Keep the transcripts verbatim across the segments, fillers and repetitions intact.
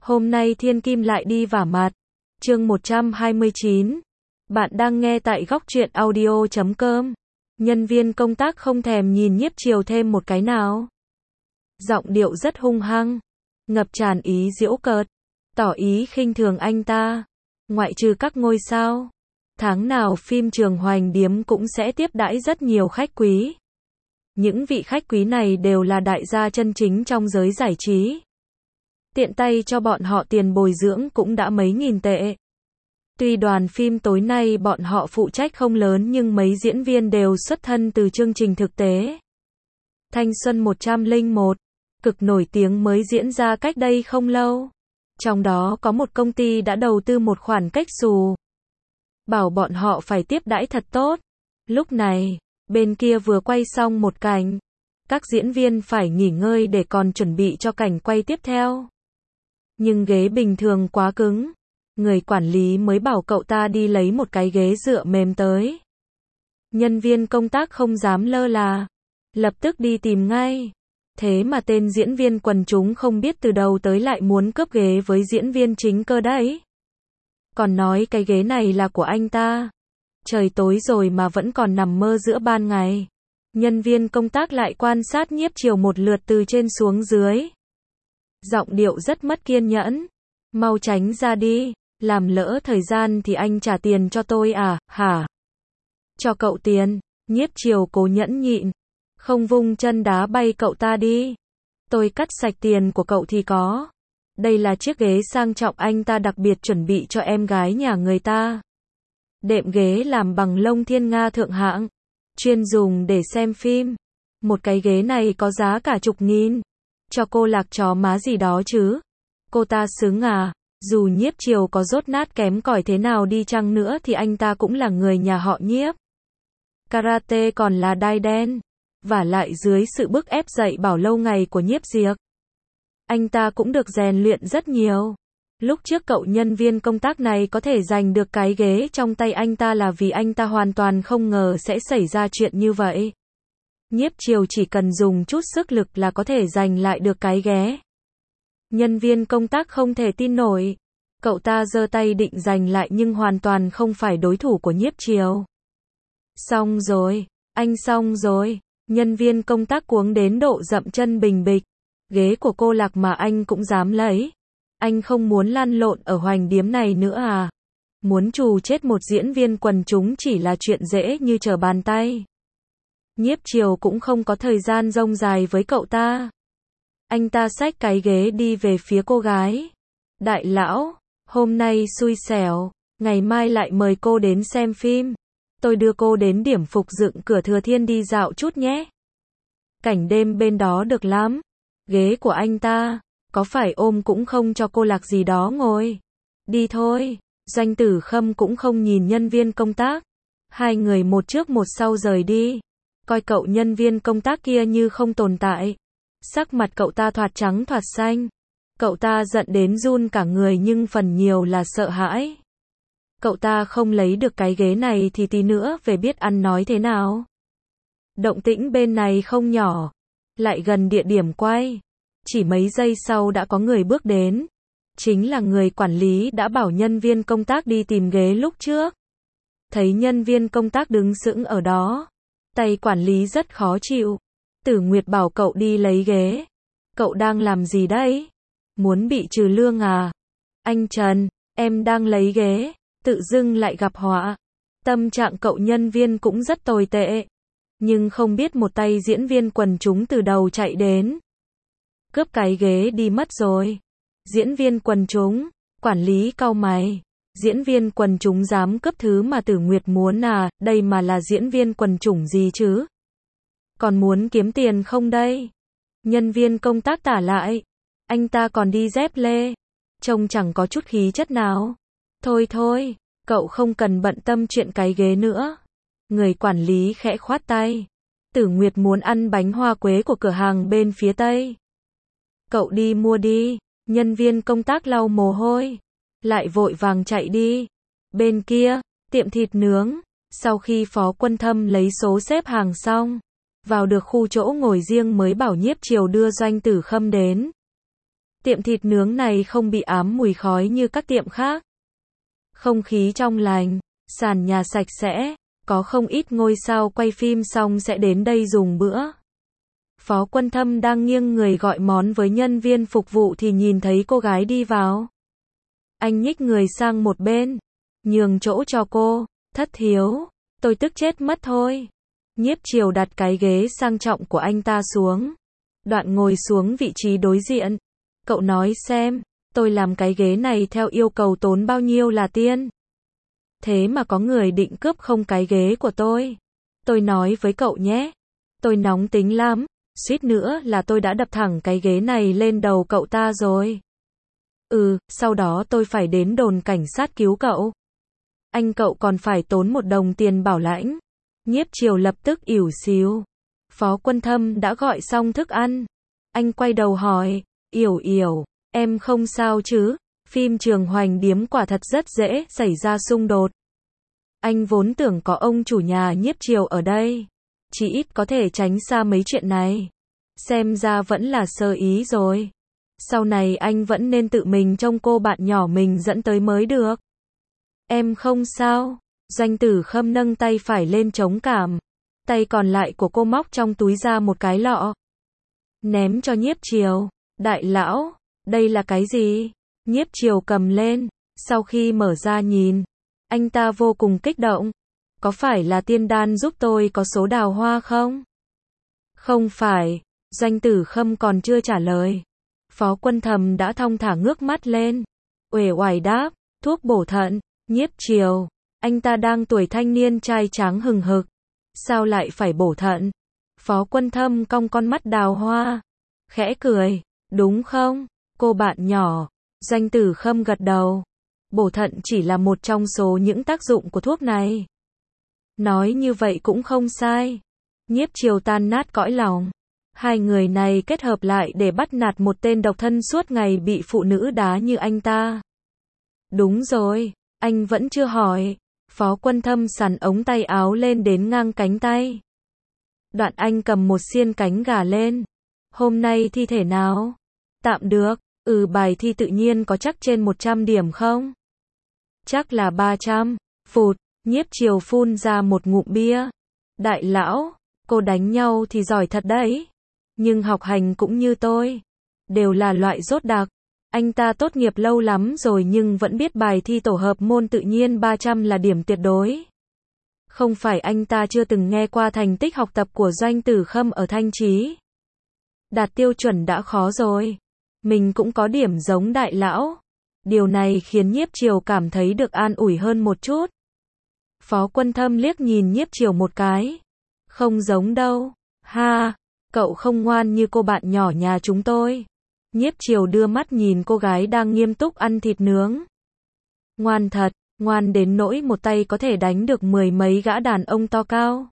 Hôm nay thiên kim lại đi vả mặt. Chương một trăm hai mươi chín. Bạn đang nghe tại góc truyện audio chấm com. Nhân viên công tác không thèm nhìn Nhiếp Triều thêm một cái nào. Giọng điệu rất hung hăng, ngập tràn ý giễu cợt, tỏ ý khinh thường anh ta. Ngoại trừ các ngôi sao, tháng nào phim Trường Hoành Điếm cũng sẽ tiếp đãi rất nhiều khách quý. Những vị khách quý này đều là đại gia chân chính trong giới giải trí. Tiện tay cho bọn họ tiền bồi dưỡng cũng đã mấy nghìn tệ. Tuy đoàn phim tối nay bọn họ phụ trách không lớn nhưng mấy diễn viên đều xuất thân từ chương trình thực tế. Thanh Xuân một trăm lẻ một, cực nổi tiếng mới diễn ra cách đây không lâu. Trong đó có một công ty đã đầu tư một khoản cách xù, bảo bọn họ phải tiếp đãi thật tốt. Lúc này, bên kia vừa quay xong một cảnh, các diễn viên phải nghỉ ngơi để còn chuẩn bị cho cảnh quay tiếp theo. Nhưng ghế bình thường quá cứng, người quản lý mới bảo cậu ta đi lấy một cái ghế dựa mềm tới. Nhân viên công tác không dám lơ là, lập tức đi tìm ngay. Thế mà tên diễn viên quần chúng không biết từ đầu tới lại muốn cướp ghế với diễn viên chính cơ đấy. Còn nói cái ghế này là của anh ta. Trời tối rồi mà vẫn còn nằm mơ giữa ban ngày. Nhân viên công tác lại quan sát Nhiếp Triều một lượt từ trên xuống dưới. Giọng điệu rất mất kiên nhẫn. Mau tránh ra đi, làm lỡ thời gian thì anh trả tiền cho tôi à, hả? Cho cậu tiền. Nhiếp Triều cố nhẫn nhịn, không vung chân đá bay cậu ta đi. Tôi cắt sạch tiền của cậu thì có. Đây là chiếc ghế sang trọng anh ta đặc biệt chuẩn bị cho em gái nhà người ta. Đệm ghế làm bằng lông thiên nga thượng hạng, chuyên dùng để xem phim. Một cái ghế này có giá cả chục nghìn. Cho cô lạc chó má gì đó chứ. Cô ta xứng à? Dù Nhiếp Triều có dốt nát kém cỏi thế nào đi chăng nữa thì anh ta cũng là người nhà họ Nhiếp. Karate còn là đai đen. Vả lại dưới sự bức ép dạy bảo lâu ngày của Nhiếp Diệc, anh ta cũng được rèn luyện rất nhiều. Lúc trước cậu nhân viên công tác này có thể giành được cái ghế trong tay anh ta là vì anh ta hoàn toàn không ngờ sẽ xảy ra chuyện như vậy. Nhiếp Triều chỉ cần dùng chút sức lực là có thể giành lại được cái ghế. Nhân viên công tác không thể tin nổi. Cậu ta giơ tay định giành lại nhưng hoàn toàn không phải đối thủ của Nhiếp Triều. Xong rồi, anh xong rồi. Nhân viên công tác cuống đến độ dậm chân bình bịch. Ghế của cô Lạc mà anh cũng dám lấy. Anh không muốn lăn lộn ở Hoành Điếm này nữa à? Muốn trù chết một diễn viên quần chúng chỉ là chuyện dễ như trở bàn tay. Nhiếp Triều cũng không có thời gian rông dài với cậu ta. Anh ta xách cái ghế đi về phía cô gái. Đại lão, hôm nay xui xẻo, ngày mai lại mời cô đến xem phim. Tôi đưa cô đến điểm phục dựng cửa Thừa Thiên đi dạo chút nhé. Cảnh đêm bên đó được lắm. Ghế của anh ta, có phải ôm cũng không cho cô Lạc gì đó ngồi. Đi thôi. Doanh Tử Khâm cũng không nhìn nhân viên công tác. Hai người một trước một sau rời đi. Coi cậu nhân viên công tác kia như không tồn tại. Sắc mặt cậu ta thoạt trắng thoạt xanh. Cậu ta giận đến run cả người nhưng phần nhiều là sợ hãi. Cậu ta không lấy được cái ghế này thì tí nữa về biết ăn nói thế nào. Động tĩnh bên này không nhỏ. Lại gần địa điểm quay. Chỉ mấy giây sau đã có người bước đến. Chính là người quản lý đã bảo nhân viên công tác đi tìm ghế lúc trước. Thấy nhân viên công tác đứng sững ở đó. Tay quản lý rất khó chịu. Tử Nguyệt bảo cậu đi lấy ghế. Cậu đang làm gì đấy? Muốn bị trừ lương à? Anh Trần, em đang lấy ghế. Tự dưng lại gặp họa. Tâm trạng cậu nhân viên cũng rất tồi tệ. Nhưng không biết một tay diễn viên quần chúng từ đầu chạy đến. Cướp cái ghế đi mất rồi. Diễn viên quần chúng, quản lý cau mày. Diễn viên quần chúng dám cướp thứ mà Tử Nguyệt muốn à, đây mà là diễn viên quần chủng gì chứ? Còn muốn kiếm tiền không đây? Nhân viên công tác tả lại. Anh ta còn đi dép lê. Trông chẳng có chút khí chất nào. Thôi thôi, cậu không cần bận tâm chuyện cái ghế nữa. Người quản lý khẽ khoát tay. Tử Nguyệt muốn ăn bánh hoa quế của cửa hàng bên phía tây. Cậu đi mua đi. Nhân viên công tác lau mồ hôi. Lại vội vàng chạy đi. Bên kia, tiệm thịt nướng. Sau khi Phó Quân Thâm lấy số xếp hàng xong, vào được khu chỗ ngồi riêng mới bảo Nhiếp Triều đưa Doanh Tử Khâm đến. Tiệm thịt nướng này không bị ám mùi khói như các tiệm khác. Không khí trong lành, sàn nhà sạch sẽ, có không ít ngôi sao quay phim xong sẽ đến đây dùng bữa. Phó Quân Thâm đang nghiêng người gọi món với nhân viên phục vụ thì nhìn thấy cô gái đi vào. Anh nhích người sang một bên, nhường chỗ cho cô. Thất Thiếu, tôi tức chết mất thôi. Nhiếp Triều đặt cái ghế sang trọng của anh ta xuống. Đoạn ngồi xuống vị trí đối diện. Cậu nói xem, tôi làm cái ghế này theo yêu cầu tốn bao nhiêu là tiền. Thế mà có người định cướp không cái ghế của tôi. Tôi nói với cậu nhé, tôi nóng tính lắm, suýt nữa là tôi đã đập thẳng cái ghế này lên đầu cậu ta rồi. Ừ, sau đó tôi phải đến đồn cảnh sát cứu cậu. Anh cậu còn phải tốn một đồng tiền bảo lãnh. Nhiếp Triều lập tức ỉu xìu. Phó Quân Thâm đã gọi xong thức ăn. Anh quay đầu hỏi, Yểu Yểu, em không sao chứ? Phim Trường Hoành Điếm quả thật rất dễ xảy ra xung đột. Anh vốn tưởng có ông chủ nhà Nhiếp Triều ở đây, chỉ ít có thể tránh xa mấy chuyện này. Xem ra vẫn là sơ ý rồi. Sau này anh vẫn nên tự mình trông cô bạn nhỏ mình dẫn tới mới được. Em không sao. Doanh Tử Khâm nâng tay phải lên chống cảm. Tay còn lại của cô móc trong túi ra một cái lọ. Ném cho Nhiếp Triều. Đại lão, đây là cái gì? Nhiếp Triều cầm lên. Sau khi mở ra nhìn, anh ta vô cùng kích động. Có phải là tiên đan giúp tôi có số đào hoa không? Không phải. Doanh Tử Khâm còn chưa trả lời. Phó Quân Thâm đã thong thả ngước mắt lên. Uể oải đáp, thuốc bổ thận. Nhiếp Triều, anh ta đang tuổi thanh niên trai tráng hừng hực. Sao lại phải bổ thận? Phó Quân Thâm cong con mắt đào hoa. Khẽ cười, đúng không? Cô bạn nhỏ. Doanh Tử Khâm gật đầu. Bổ thận chỉ là một trong số những tác dụng của thuốc này. Nói như vậy cũng không sai. Nhiếp Triều tan nát cõi lòng. Hai người này kết hợp lại để bắt nạt một tên độc thân suốt ngày bị phụ nữ đá như anh ta. Đúng rồi, anh vẫn chưa hỏi. Phó Quân Thâm xắn ống tay áo lên đến ngang cánh tay. Đoạn anh cầm một xiên cánh gà lên. Hôm nay thi thể nào? Tạm được. Ừ, bài thi tự nhiên có chắc trên một trăm điểm không? Chắc là ba trăm. Phụt, Nhiếp Triều phun ra một ngụm bia. Đại lão, cô đánh nhau thì giỏi thật đấy. Nhưng học hành cũng như tôi. Đều là loại dốt đặc. Anh ta tốt nghiệp lâu lắm rồi nhưng vẫn biết bài thi tổ hợp môn tự nhiên ba trăm là điểm tuyệt đối. Không phải anh ta chưa từng nghe qua thành tích học tập của Doanh Tử Khâm ở Thanh Trì. Đạt tiêu chuẩn đã khó rồi. Mình cũng có điểm giống đại lão. Điều này khiến Nhiếp Triều cảm thấy được an ủi hơn một chút. Phó Quân Thâm liếc nhìn Nhiếp Triều một cái. Không giống đâu. Ha, cậu không ngoan như cô bạn nhỏ nhà chúng tôi. Nhiếp Triều đưa mắt nhìn cô gái đang nghiêm túc ăn thịt nướng. Ngoan thật, ngoan đến nỗi một tay có thể đánh được mười mấy gã đàn ông to cao.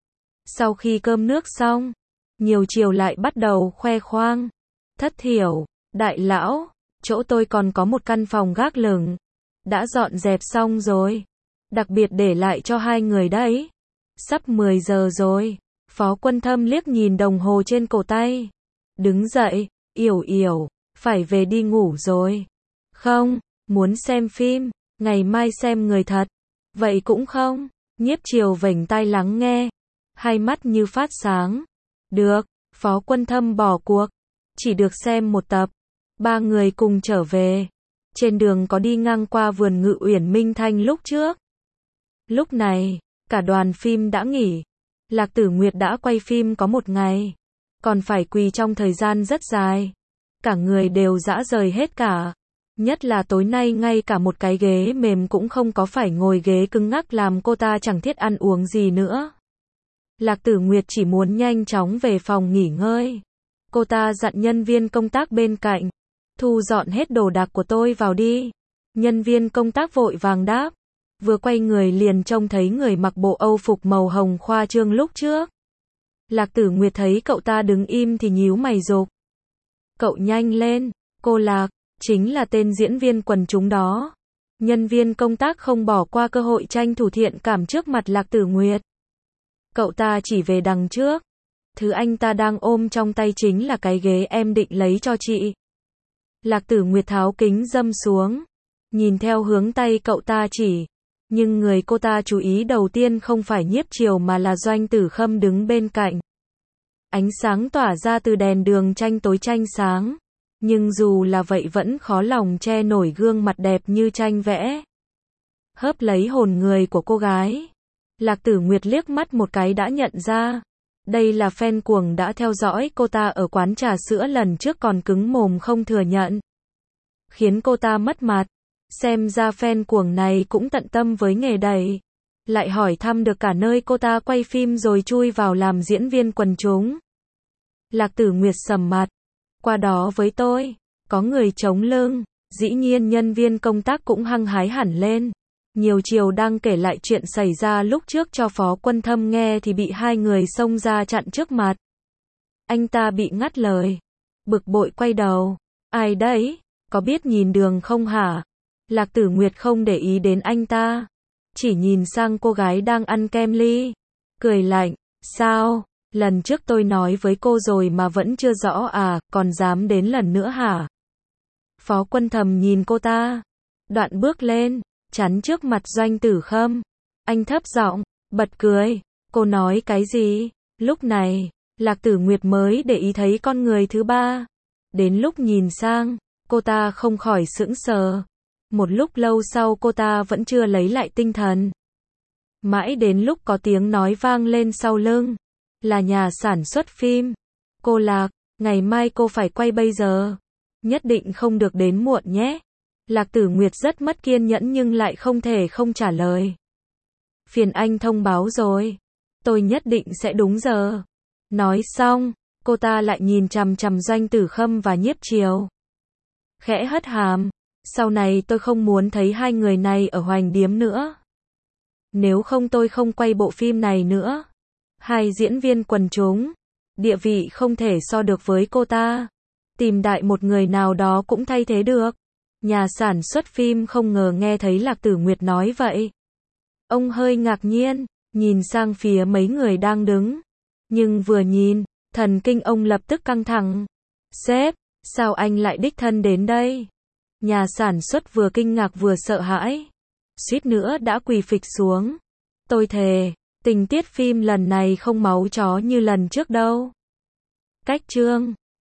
Sau khi cơm nước xong, Nhiều Triều lại bắt đầu khoe khoang. Thất Thiểu, đại lão, chỗ tôi còn có một căn phòng gác lửng. Đã dọn dẹp xong rồi. Đặc biệt để lại cho hai người đấy. Sắp mười giờ rồi. Phó Quân Thâm liếc nhìn đồng hồ trên cổ tay. Đứng dậy, Yểu Yểu, phải về đi ngủ rồi. Không, muốn xem phim, ngày mai xem người thật. Vậy cũng không. Nhiếp Triều vểnh tai lắng nghe. Hai mắt như phát sáng. Được, Phó Quân Thâm bỏ cuộc. Chỉ được xem một tập. Ba người cùng trở về. Trên đường có đi ngang qua vườn Ngự Uyển Minh Thanh lúc trước. Lúc này, cả đoàn phim đã nghỉ. Lạc Tử Nguyệt đã quay phim có một ngày. Còn phải quỳ trong thời gian rất dài. Cả người đều rã rời hết cả. Nhất là tối nay ngay cả một cái ghế mềm cũng không có, phải ngồi ghế cứng ngắc làm cô ta chẳng thiết ăn uống gì nữa. Lạc Tử Nguyệt chỉ muốn nhanh chóng về phòng nghỉ ngơi. Cô ta dặn nhân viên công tác bên cạnh. Thu dọn hết đồ đạc của tôi vào đi. Nhân viên công tác vội vàng đáp. Vừa quay người liền trông thấy người mặc bộ Âu phục màu hồng khoa trương lúc trước. Lạc Tử Nguyệt thấy cậu ta đứng im thì nhíu mày rục. Cậu nhanh lên, cô Lạc, chính là tên diễn viên quần chúng đó. Nhân viên công tác không bỏ qua cơ hội tranh thủ thiện cảm trước mặt Lạc Tử Nguyệt. Cậu ta chỉ về đằng trước. Thứ anh ta đang ôm trong tay chính là cái ghế em định lấy cho chị. Lạc Tử Nguyệt tháo kính dâm xuống, nhìn theo hướng tay cậu ta chỉ, nhưng người cô ta chú ý đầu tiên không phải Nhiếp Triều mà là Doanh Tử Khâm đứng bên cạnh. Ánh sáng tỏa ra từ đèn đường tranh tối tranh sáng, nhưng dù là vậy vẫn khó lòng che nổi gương mặt đẹp như tranh vẽ. Hớp lấy hồn người của cô gái, Lạc Tử Nguyệt liếc mắt một cái đã nhận ra, đây là fan cuồng đã theo dõi cô ta ở quán trà sữa lần trước còn cứng mồm không thừa nhận, khiến cô ta mất mặt. Xem ra fan cuồng này cũng tận tâm với nghề đẩy, lại hỏi thăm được cả nơi cô ta quay phim rồi chui vào làm diễn viên quần chúng. Lạc Tử Nguyệt sầm mặt, qua đó với tôi, có người chống lưng, dĩ nhiên nhân viên công tác cũng hăng hái hẳn lên. Nhiều chiều đang kể lại chuyện xảy ra lúc trước cho Phó Quân Thâm nghe thì bị hai người xông ra chặn trước mặt. Anh ta bị ngắt lời, bực bội quay đầu, ai đấy, có biết nhìn đường không hả? Lạc Tử Nguyệt không để ý đến anh ta, chỉ nhìn sang cô gái đang ăn kem ly, cười lạnh, sao, lần trước tôi nói với cô rồi mà vẫn chưa rõ à, còn dám đến lần nữa hả? Phó Quân Thâm nhìn cô ta, đoạn bước lên, chắn trước mặt Doanh Tử Khâm, anh thấp giọng, bật cười, cô nói cái gì? Lúc này, Lạc Tử Nguyệt mới để ý thấy con người thứ ba, đến lúc nhìn sang, cô ta không khỏi sững sờ. Một lúc lâu sau cô ta vẫn chưa lấy lại tinh thần. Mãi đến lúc có tiếng nói vang lên sau lưng, là nhà sản xuất phim. Cô Lạc, ngày mai cô phải quay bây giờ, nhất định không được đến muộn nhé. Lạc Tử Nguyệt rất mất kiên nhẫn nhưng lại không thể không trả lời. Phiền anh thông báo rồi, tôi nhất định sẽ đúng giờ. Nói xong, cô ta lại nhìn chằm chằm Doanh Tử Khâm và Nhiếp Triều. Khẽ hất hàm, sau này tôi không muốn thấy hai người này ở Hoành Điếm nữa. Nếu không tôi không quay bộ phim này nữa. Hai diễn viên quần chúng, địa vị không thể so được với cô ta. Tìm đại một người nào đó cũng thay thế được. Nhà sản xuất phim không ngờ nghe thấy Lạc Tử Nguyệt nói vậy. Ông hơi ngạc nhiên, nhìn sang phía mấy người đang đứng. Nhưng vừa nhìn, thần kinh ông lập tức căng thẳng. Sếp, sao anh lại đích thân đến đây? Nhà sản xuất vừa kinh ngạc vừa sợ hãi, suýt nữa đã quỳ phịch xuống. Tôi thề, tình tiết phim lần này không máu chó như lần trước đâu. Cách chương